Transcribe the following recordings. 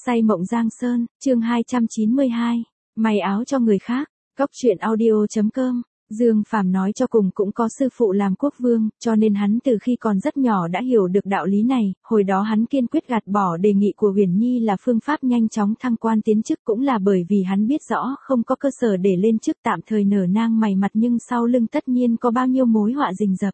Say mộng Giang Sơn, chương 292. May áo cho người khác. Cóc truyện audio.com. Dương Phàm nói cho cùng cũng có sư phụ làm quốc vương, cho nên hắn từ khi còn rất nhỏ đã hiểu được đạo lý này. Hồi đó hắn kiên quyết gạt bỏ đề nghị của Uyển Nhi là phương pháp nhanh chóng thăng quan tiến chức, cũng là bởi vì hắn biết rõ không có cơ sở để lên chức, tạm thời nở nang mày mặt nhưng sau lưng tất nhiên có bao nhiêu mối họa rình rập.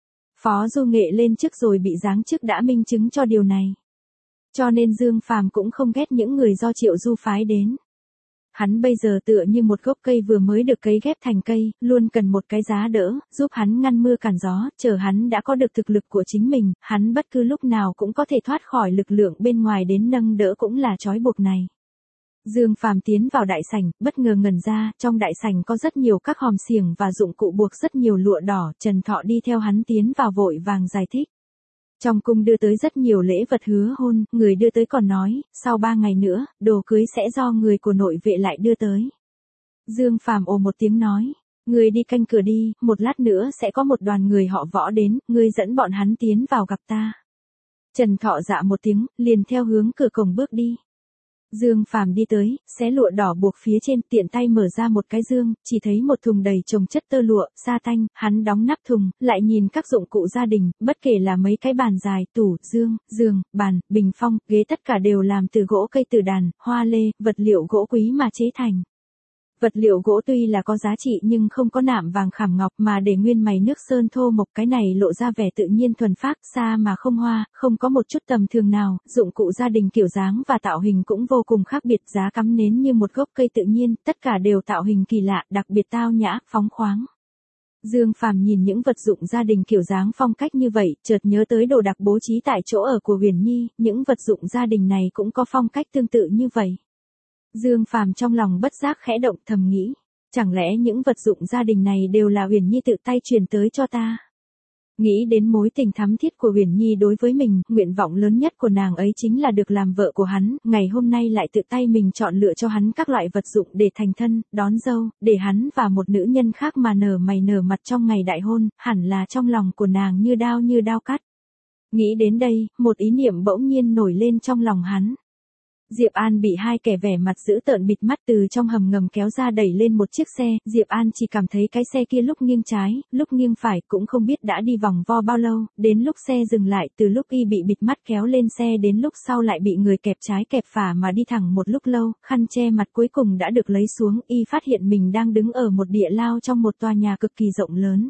Phó Du Nghệ lên chức rồi bị giáng chức đã minh chứng cho điều này. Cho nên Dương Phàm cũng không ghét những người do Triệu Du phái đến. Hắn bây giờ tựa như một gốc cây vừa mới được cấy ghép thành cây, luôn cần một cái giá đỡ, giúp hắn ngăn mưa cản gió, chờ hắn đã có được thực lực của chính mình, hắn bất cứ lúc nào cũng có thể thoát khỏi lực lượng bên ngoài đến nâng đỡ cũng là trói buộc này. Dương Phàm tiến vào đại sảnh, bất ngờ ngẩn ra, trong đại sảnh có rất nhiều các hòm xiềng và dụng cụ buộc rất nhiều lụa đỏ, Trần Thọ đi theo hắn tiến vào vội vàng giải thích. Trong cung đưa tới rất nhiều lễ vật hứa hôn, người đưa tới còn nói, sau 3 ngày nữa, đồ cưới sẽ do người của nội vệ lại đưa tới. Dương Phàm ồ một tiếng nói, người đi canh cửa đi, một lát nữa sẽ có một đoàn người họ Võ đến, ngươi dẫn bọn hắn tiến vào gặp ta. Trần Thọ dạ một tiếng, liền theo hướng cửa cổng bước đi. Dương Phàm đi tới, xé lụa đỏ buộc phía trên, tiện tay mở ra một cái dương, chỉ thấy một thùng đầy chồng chất tơ lụa, sa tanh, hắn đóng nắp thùng, lại nhìn các dụng cụ gia đình, bất kể là mấy cái bàn dài, tủ, giường, bàn, bình phong, ghế tất cả đều làm từ gỗ cây từ đàn, hoa lê, vật liệu gỗ quý mà chế thành. Vật liệu gỗ tuy là có giá trị nhưng không có nạm vàng khảm ngọc mà để nguyên mày nước sơn thô mộc, cái này lộ ra vẻ tự nhiên thuần phác, xa mà không hoa, không có một chút tầm thường nào, dụng cụ gia đình kiểu dáng và tạo hình cũng vô cùng khác biệt, giá cắm nến như một gốc cây tự nhiên, tất cả đều tạo hình kỳ lạ, đặc biệt tao nhã, phóng khoáng. Dương Phàm nhìn những vật dụng gia đình kiểu dáng phong cách như vậy, chợt nhớ tới đồ đạc bố trí tại chỗ ở của Uyển Nhi, những vật dụng gia đình này cũng có phong cách tương tự như vậy. Dương Phàm trong lòng bất giác khẽ động, thầm nghĩ, chẳng lẽ những vật dụng gia đình này đều là Uyển Nhi tự tay truyền tới cho ta? Nghĩ đến mối tình thắm thiết của Uyển Nhi đối với mình, nguyện vọng lớn nhất của nàng ấy chính là được làm vợ của hắn, ngày hôm nay lại tự tay mình chọn lựa cho hắn các loại vật dụng để thành thân, đón dâu, để hắn và một nữ nhân khác mà nở mày nở mặt trong ngày đại hôn, hẳn là trong lòng của nàng như đao cắt. Nghĩ đến đây, một ý niệm bỗng nhiên nổi lên trong lòng hắn. Diệp An bị hai kẻ vẻ mặt dữ tợn bịt mắt từ trong hầm ngầm kéo ra đẩy lên một chiếc xe, Diệp An chỉ cảm thấy cái xe kia lúc nghiêng trái, lúc nghiêng phải, cũng không biết đã đi vòng vo bao lâu, đến lúc xe dừng lại, từ lúc y bị bịt mắt kéo lên xe đến lúc sau lại bị người kẹp trái kẹp phải mà đi thẳng một lúc lâu, khăn che mặt cuối cùng đã được lấy xuống, y phát hiện mình đang đứng ở một địa lao trong một tòa nhà cực kỳ rộng lớn.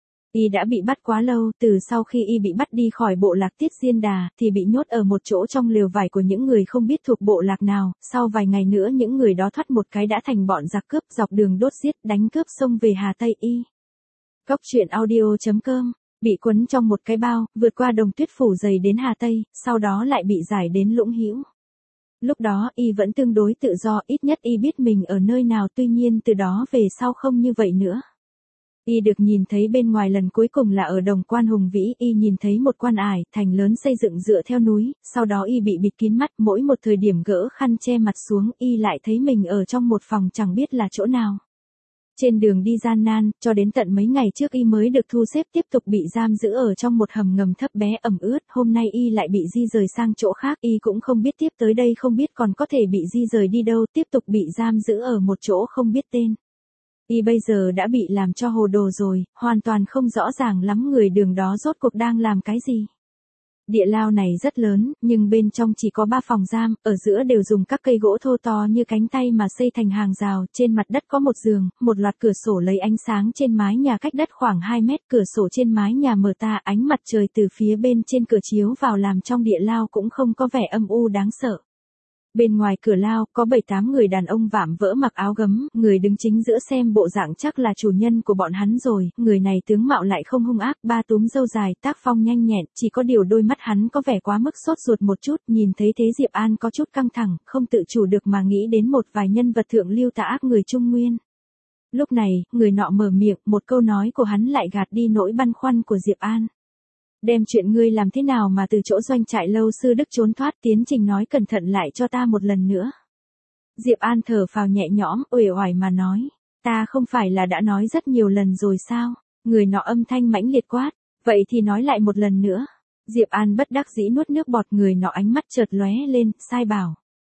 Y đã bị bắt quá lâu, từ sau khi y bị bắt đi khỏi bộ lạc Tiết Diên Đà, thì bị nhốt ở một chỗ trong lều vải của những người không biết thuộc bộ lạc nào, sau vài ngày nữa những người đó thoát một cái đã thành bọn giặc cướp, dọc đường đốt giết, đánh cướp xông về Hà Tây y. Cóc truyện audio.com, bị quấn trong một cái bao, vượt qua đồng tuyết phủ dày đến Hà Tây, sau đó lại bị giải đến Lũng Hữu. Lúc đó y vẫn tương đối tự do, ít nhất y biết mình ở nơi nào, tuy nhiên từ đó về sau không như vậy nữa. Y được nhìn thấy bên ngoài lần cuối cùng là ở Đồng Quan hùng vĩ, y nhìn thấy một quan ải, thành lớn xây dựng dựa theo núi, sau đó y bị bịt kín mắt, mỗi một thời điểm gỡ khăn che mặt xuống, y lại thấy mình ở trong một phòng chẳng biết là chỗ nào. Trên đường đi gian nan, cho đến tận mấy ngày trước y mới được thu xếp tiếp tục bị giam giữ ở trong một hầm ngầm thấp bé ẩm ướt, hôm nay y lại bị di rời sang chỗ khác, y cũng không biết tiếp tới đây không biết còn có thể bị di rời đi đâu, tiếp tục bị giam giữ ở một chỗ không biết tên. Y bây giờ đã bị làm cho hồ đồ rồi, hoàn toàn không rõ ràng lắm người đường đó rốt cuộc đang làm cái gì. Địa lao này rất lớn, nhưng bên trong chỉ có 3 phòng giam, ở giữa đều dùng các cây gỗ thô to như cánh tay mà xây thành hàng rào, trên mặt đất có một giường, một loạt cửa sổ lấy ánh sáng trên mái nhà cách đất khoảng 2 mét, cửa sổ trên mái nhà mở ta, ánh mặt trời từ phía bên trên cửa chiếu vào làm trong địa lao cũng không có vẻ âm u đáng sợ. Bên ngoài cửa lao, có 7-8 người đàn ông vạm vỡ mặc áo gấm, người đứng chính giữa xem bộ dạng chắc là chủ nhân của bọn hắn rồi, người này tướng mạo lại không hung ác, ba túm râu dài, tác phong nhanh nhẹn, chỉ có điều đôi mắt hắn có vẻ quá mức sốt ruột một chút, nhìn thấy thế Diệp An có chút căng thẳng, không tự chủ được mà nghĩ đến một vài nhân vật thượng lưu tà ác người Trung Nguyên. Lúc này, người nọ mở miệng, một câu nói của hắn lại gạt đi nỗi băn khoăn của Diệp An. Đem chuyện ngươi làm thế nào mà từ chỗ doanh trại lâu sư đức trốn thoát, tiến trình nói cẩn thận lại cho ta một lần nữa. Diệp An thở phào nhẹ nhõm, uể oải mà nói, ta không phải là đã nói rất nhiều lần rồi sao? Người nọ âm thanh mãnh liệt quát, vậy thì nói lại một lần nữa. Diệp An bất đắc dĩ nuốt nước bọt, người nọ ánh mắt chợt lóe lên, sai bảo.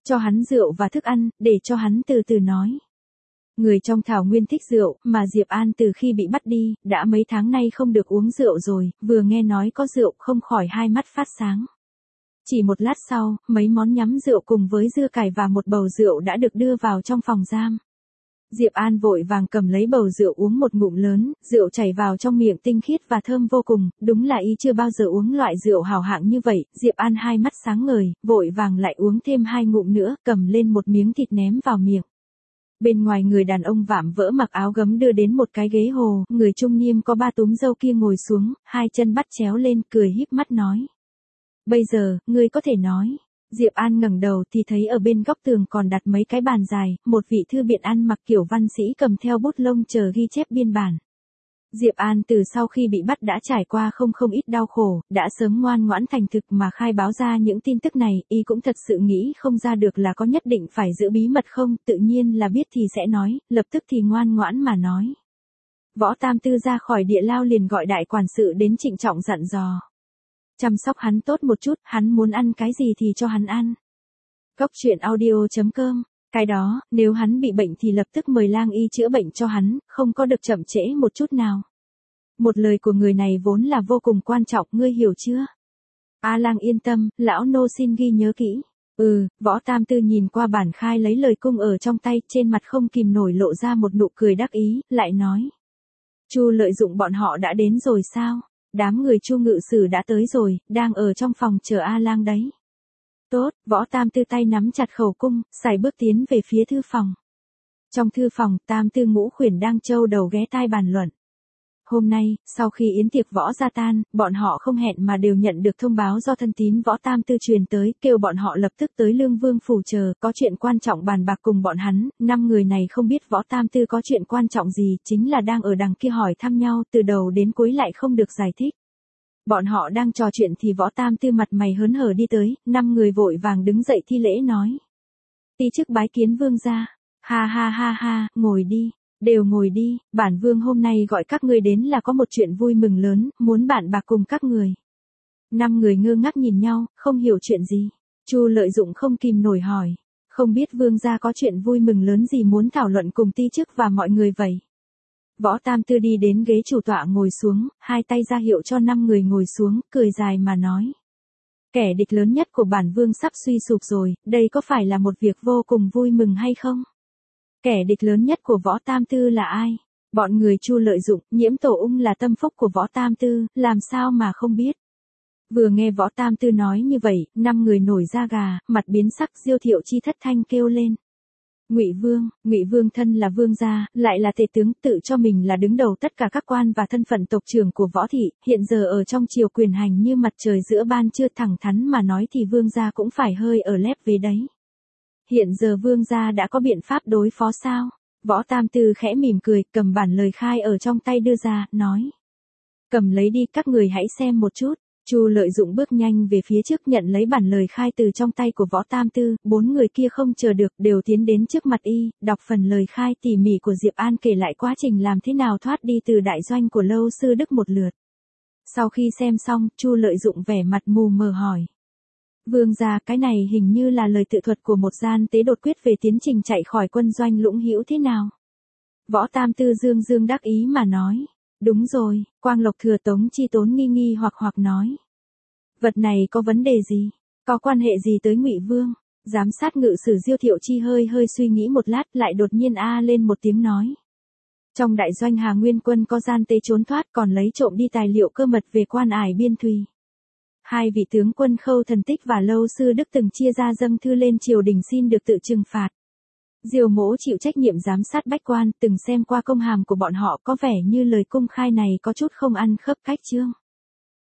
cho hắn rượu và thức ăn, để cho hắn từ từ nói. Người trong thảo nguyên thích rượu, mà Diệp An từ khi bị bắt đi, đã mấy tháng nay không được uống rượu rồi, vừa nghe nói có rượu không khỏi hai mắt phát sáng. Chỉ một lát sau, mấy món nhắm rượu cùng với dưa cải và một bầu rượu đã được đưa vào trong phòng giam. Diệp An vội vàng cầm lấy bầu rượu uống một ngụm lớn, rượu chảy vào trong miệng tinh khiết và thơm vô cùng, đúng là y chưa bao giờ uống loại rượu hào hạng như vậy. Diệp An hai mắt sáng ngời, vội vàng lại uống thêm 2 ngụm nữa, cầm lên một miếng thịt ném vào miệng. Bên ngoài người đàn ông vạm vỡ mặc áo gấm đưa đến một cái ghế hồ, người trung niên có 3 túm râu kia ngồi xuống, 2 chân bắt chéo lên, cười híp mắt nói. Bây giờ, ngươi có thể nói. Diệp An ngẩng đầu thì thấy ở bên góc tường còn đặt mấy cái bàn dài, một vị thư biện ăn mặc kiểu văn sĩ cầm theo bút lông chờ ghi chép biên bản. Diệp An từ sau khi bị bắt đã trải qua không ít đau khổ, đã sớm ngoan ngoãn thành thực mà khai báo ra những tin tức này, y cũng thật sự nghĩ không ra được là có nhất định phải giữ bí mật không, tự nhiên là biết thì sẽ nói, lập tức thì ngoan ngoãn mà nói. Võ Tam Tư ra khỏi địa lao liền gọi đại quản sự đến trịnh trọng dặn dò. Chăm sóc hắn tốt một chút, hắn muốn ăn cái gì thì cho hắn ăn. Cốc truyện audio.com. Cái đó, nếu hắn bị bệnh thì lập tức mời lang y chữa bệnh cho hắn, không có được chậm trễ một chút nào. Một lời của người này vốn là vô cùng quan trọng, ngươi hiểu chưa? A Lang yên tâm, lão nô xin ghi nhớ kỹ. Võ Tam Tư nhìn qua bản khai lấy lời cung ở trong tay, trên mặt không kìm nổi lộ ra một nụ cười đắc ý, lại nói. Chu Lợi Dụng bọn họ đã đến rồi sao? Đám người Chu ngự sử đã tới rồi, đang ở trong phòng chờ A Lang đấy. Tốt, Võ Tam Tư tay nắm chặt khẩu cung, sải bước tiến về phía thư phòng. Trong thư phòng, Tam Tư Ngũ Khuyển đang trâu đầu ghé tai bàn luận. Hôm nay, sau khi yến tiệc võ gia tan, bọn họ không hẹn mà đều nhận được thông báo do thân tín Võ Tam Tư truyền tới, kêu bọn họ lập tức tới Lương Vương phủ chờ, có chuyện quan trọng bàn bạc cùng bọn hắn. 5 người này không biết Võ Tam Tư có chuyện quan trọng gì, chính là đang ở đằng kia hỏi thăm nhau, từ đầu đến cuối lại không được giải thích. Bọn họ đang trò chuyện thì Võ Tam Tư mặt mày hớn hở đi tới, 5 người vội vàng đứng dậy thi lễ nói. Ti chức bái kiến vương gia. Ha ha ha ha, ngồi đi. Đều ngồi đi, bản vương hôm nay gọi các ngươi đến là có một chuyện vui mừng lớn, muốn bàn bạc cùng các người. 5 người ngơ ngác nhìn nhau, không hiểu chuyện gì. Chu Lợi Dụng không kìm nổi hỏi, không biết vương gia có chuyện vui mừng lớn gì muốn thảo luận cùng ti chức và mọi người vậy. Võ Tam Tư đi đến ghế chủ tọa ngồi xuống, 2 tay ra hiệu cho 5 người ngồi xuống, cười dài mà nói. Kẻ địch lớn nhất của bản vương sắp suy sụp rồi, đây có phải là một việc vô cùng vui mừng hay không? Kẻ địch lớn nhất của Võ Tam Tư là ai? Bọn người Chu Lợi Dụng, Nhiễm Tổ Ung là tâm phúc của Võ Tam Tư, làm sao mà không biết? Vừa nghe Võ Tam Tư nói như vậy, 5 người nổi da gà, mặt biến sắc, Diêu Thiệu Chi thất thanh kêu lên. Ngụy Vương thân là vương gia, lại là tể tướng, tự cho mình là đứng đầu tất cả các quan và thân phận tộc trưởng của Võ thị, hiện giờ ở trong triều quyền hành như mặt trời giữa ban trưa, thẳng thắn mà nói thì vương gia cũng phải hơi ở lép vế đấy. Hiện giờ vương gia đã có biện pháp đối phó sao? Võ Tam Tư khẽ mỉm cười, cầm bản lời khai ở trong tay đưa ra, nói. Cầm lấy đi, các người hãy xem một chút. Chu Lợi Dụng bước nhanh về phía trước nhận lấy bản lời khai từ trong tay của Võ Tam Tư, 4 người kia không chờ được, đều tiến đến trước mặt y, đọc phần lời khai tỉ mỉ của Diệp An kể lại quá trình làm thế nào thoát đi từ đại doanh của Lâu Sư Đức một lượt. Sau khi xem xong, Chu Lợi Dụng vẻ mặt mù mờ hỏi. Vương gia, cái này hình như là lời tự thuật của một gian tế đột quyết về tiến trình chạy khỏi quân doanh Lũng Hữu thế nào? Võ Tam Tư dương đắc ý mà nói. Đúng rồi, Quang Lộc Thừa Tống Chi Tốn nghi hoặc nói. Vật này có vấn đề gì? Có quan hệ gì tới Ngụy Vương? Giám sát ngự sử Diêu Thiệu Chi hơi suy nghĩ một lát lại đột nhiên lên một tiếng nói. Trong đại doanh Hà Nguyên Quân có gian tế trốn thoát còn lấy trộm đi tài liệu cơ mật về Quan Ải Biên Thùy. 2 vị tướng quân Khâu Thần Tích và Lâu Sư Đức từng chia ra dâng thư lên triều đình xin được tự trừng phạt. Diêu Mỗ chịu trách nhiệm giám sát bách quan, từng xem qua công hàm của bọn họ, có vẻ như lời công khai này có chút không ăn khớp cách chương.